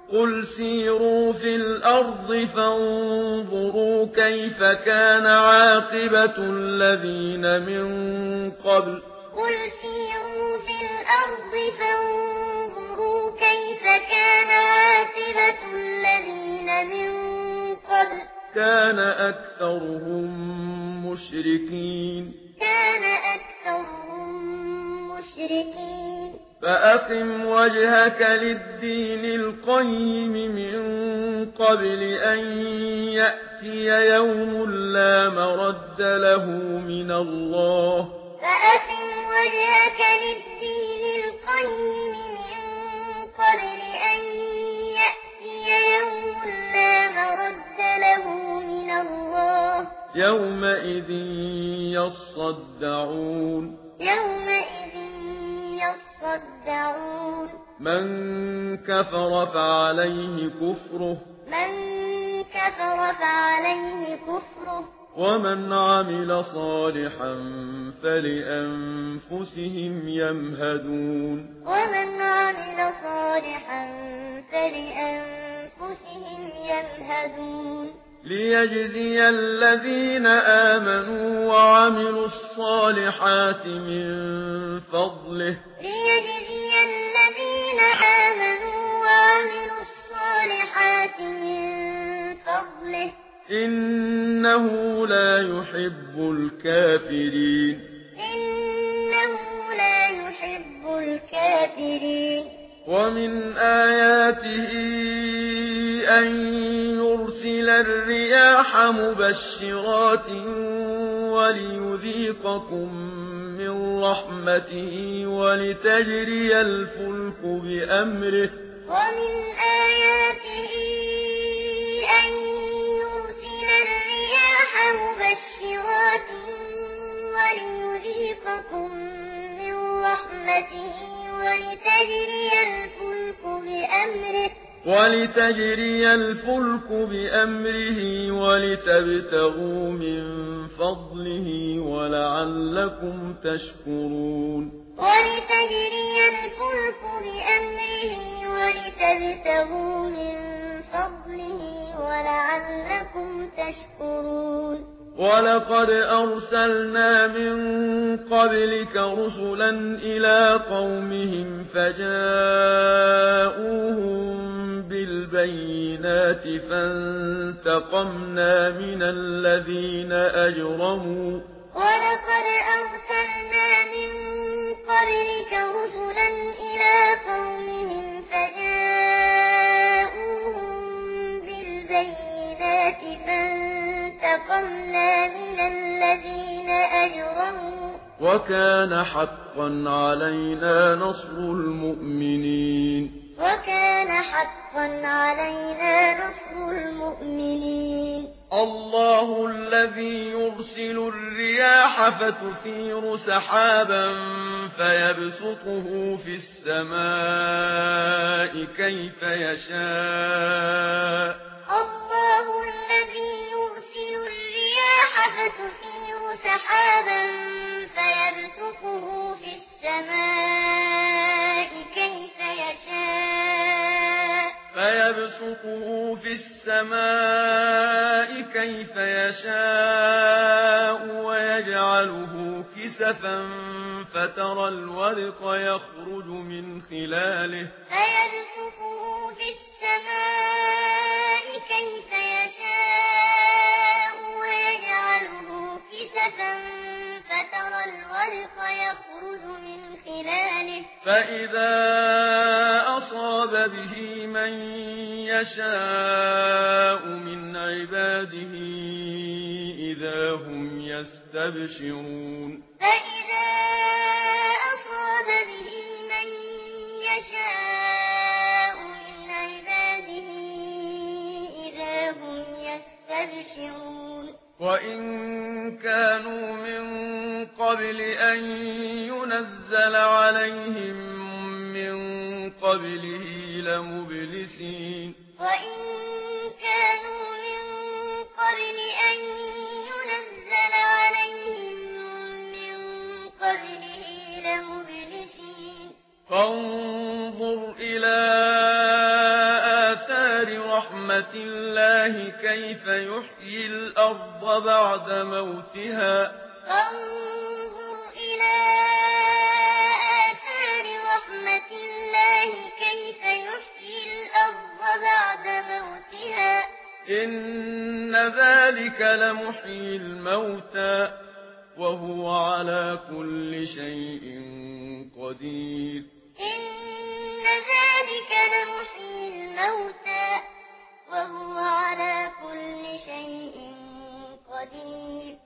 قل سيروا في الأرض فانظروا كيف كان عاقبة الذين من قبل قل سيروا في الأرض فانظروا كيف كان عاقبة الذين من قبل كان أكثرهم مشركين فأقم وجهك للدين القيم من قبل أن يأتي يوم لا مرد له من الله فأقم وجهك للدين القيم من قبل أن يأتي يوم لا مرد له من الله يومئذ يصدعون من كفر فعليه كفره ومن عمل صالحا فلأنفسهم يمهدون ليجزي الذين آمنوا وعملوا الصالحات من فضله إنه لا يحب الكافرين ومن آياته أن يرسل الرياح مبشرات وليذيقكم من رحمته ولتجري الفلك بأمره ولتجري الفلك بأمره ولتبتغوا من فضله ولعلكم تشكرون ولقد أرسلنا من قبلك رسلا إلى قومهم فجاءوهم بالبينات فانتقمنا من الذين أجرموا وكان حقا علينا نصر المؤمنين الله الذي يرسل الرياح فتثير سحابا فيبسطه في السماء كيف يشاء ويجعله كسفا فترى الودق يخرج من خلاله فإذا أصاب به من يشاء من عباده إذا هم يستبشرون وإن كانوا من قبل أن ينزل عليهم من قبله لمبلسين فانظر إلى رحمة الله كيف يحيي الأرض بعد موتها فانظر إلى آثار رحمة الله كيف يحيي الأرض بعد موتها إن ذلك لمحيي الموتى وهو على كل شيء قدير إن ذلك لمحيي الموتى